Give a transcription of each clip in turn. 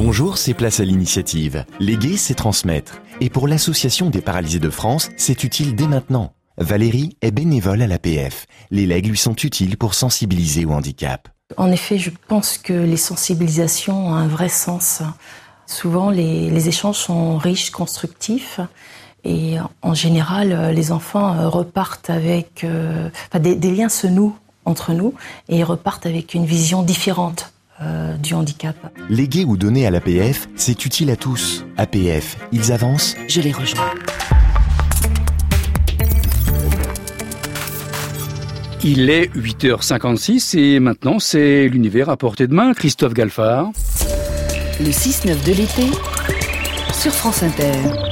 Bonjour, c'est Place à l'initiative. Léguer, c'est transmettre. Et pour l'Association des paralysés de France, c'est utile dès maintenant. Valérie est bénévole à l'APF. Les legs lui sont utiles pour sensibiliser au handicap. En effet, je pense que les sensibilisations ont un vrai sens. Souvent, les échanges sont riches, constructifs. Et en général, les enfants repartent avec... des liens se nouent entre nous et ils repartent avec une vision différente du handicap. Léguer ou donner à l'APF, c'est utile à tous. APF, ils avancent. Je les rejoins. Il est 8h56 et maintenant c'est l'univers à portée de main. Christophe Galfard. Le 6-9 de l'été sur France Inter.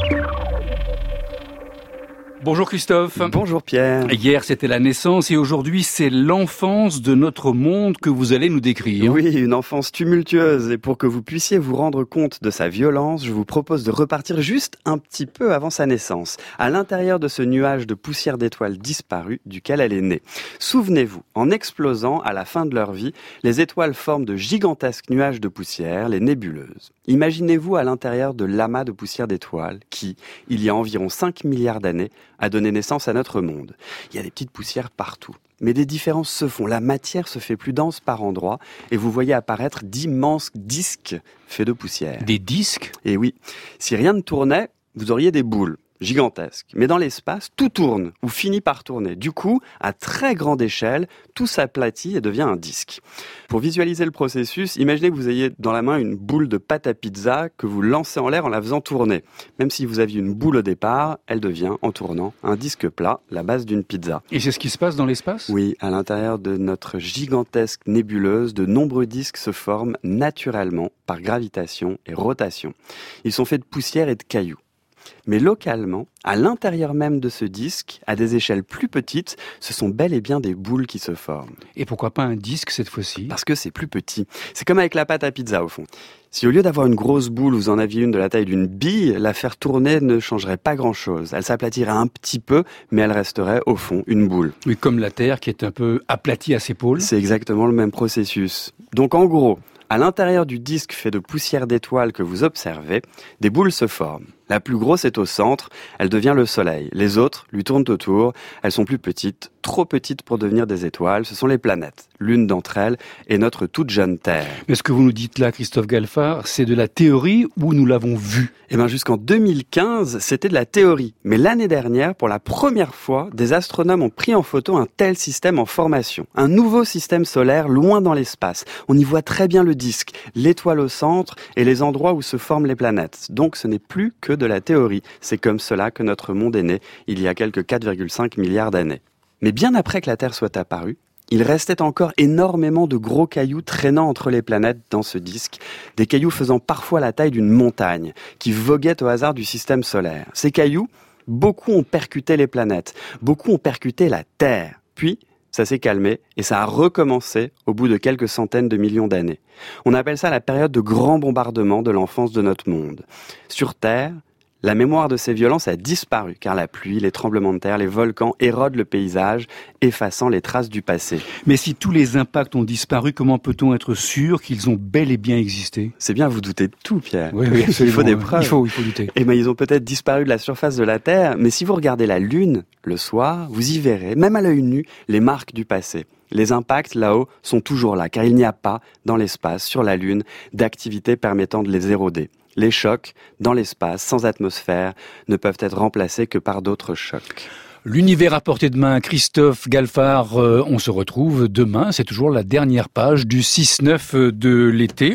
Bonjour Christophe. Bonjour Pierre. Hier c'était la naissance et aujourd'hui c'est l'enfance de notre monde que vous allez nous décrire. Oui, une enfance tumultueuse, et pour que vous puissiez vous rendre compte de sa violence, je vous propose de repartir juste un petit peu avant sa naissance, à l'intérieur de ce nuage de poussière d'étoiles disparues duquel elle est née. Souvenez-vous, en explosant à la fin de leur vie, les étoiles forment de gigantesques nuages de poussière, les nébuleuses. Imaginez-vous à l'intérieur de l'amas de poussière d'étoiles qui, il y a environ 5 milliards d'années, a donné naissance à notre monde. Il y a des petites poussières partout. Mais des différences se font. La matière se fait plus dense par endroits et vous voyez apparaître d'immenses disques faits de poussière. Des disques ? Et oui, si rien ne tournait, vous auriez des boules gigantesques. Mais dans l'espace, tout tourne ou finit par tourner. Du coup, à très grande échelle, tout s'aplatit et devient un disque. Pour visualiser le processus, imaginez que vous ayez dans la main une boule de pâte à pizza que vous lancez en l'air en la faisant tourner. Même si vous aviez une boule au départ, elle devient, en tournant, un disque plat, la base d'une pizza. Et c'est ce qui se passe dans l'espace ? Oui, à l'intérieur de notre gigantesque nébuleuse, de nombreux disques se forment naturellement par gravitation et rotation. Ils sont faits de poussière et de cailloux. Mais localement, à l'intérieur même de ce disque, à des échelles plus petites, ce sont bel et bien des boules qui se forment. Et pourquoi pas un disque cette fois-ci ? Parce que c'est plus petit. C'est comme avec la pâte à pizza au fond. Si au lieu d'avoir une grosse boule, vous en aviez une de la taille d'une bille, la faire tourner ne changerait pas grand-chose. Elle s'aplatirait un petit peu, mais elle resterait au fond une boule. Oui, comme la Terre qui est un peu aplatie à ses pôles. C'est exactement le même processus. Donc en gros, à l'intérieur du disque fait de poussière d'étoiles que vous observez, des boules se forment. La plus grosse est au centre, elle devient le Soleil. Les autres lui tournent autour, elles sont plus petites, trop petites pour devenir des étoiles, ce sont les planètes. L'une d'entre elles est notre toute jeune Terre. Mais ce que vous nous dites là, Christophe Galfard, c'est de la théorie ou nous l'avons vu ? Eh bien, jusqu'en 2015, c'était de la théorie. Mais l'année dernière, pour la première fois, des astronomes ont pris en photo un tel système en formation. Un nouveau système solaire loin dans l'espace. On y voit très bien le disque, l'étoile au centre et les endroits où se forment les planètes. Donc ce n'est plus que de la théorie. C'est comme cela que notre monde est né, il y a quelques 4,5 milliards d'années. Mais bien après que la Terre soit apparue, il restait encore énormément de gros cailloux traînant entre les planètes dans ce disque, des cailloux faisant parfois la taille d'une montagne, qui voguaient au hasard du système solaire. Ces cailloux, beaucoup ont percuté les planètes, beaucoup ont percuté la Terre, puis ça s'est calmé et ça a recommencé au bout de quelques centaines de millions d'années. On appelle ça la période de grand bombardement de l'enfance de notre monde. Sur Terre, la mémoire de ces violences a disparu, car la pluie, les tremblements de terre, les volcans érodent le paysage, effaçant les traces du passé. Mais si tous les impacts ont disparu, comment peut-on être sûr qu'ils ont bel et bien existé ? C'est bien, vous doutez de tout, Pierre. Oui, absolument. Il faut des preuves. Il faut douter. Eh bien, ils ont peut-être disparu de la surface de la Terre, mais si vous regardez la Lune, le soir, vous y verrez, même à l'œil nu, les marques du passé. Les impacts, là-haut, sont toujours là, car il n'y a pas, dans l'espace, sur la Lune, d'activités permettant de les éroder. Les chocs, dans l'espace, sans atmosphère, ne peuvent être remplacés que par d'autres chocs. L'univers à portée de main, Christophe Galfard, on se retrouve demain, c'est toujours la dernière page du 6-9 de l'été.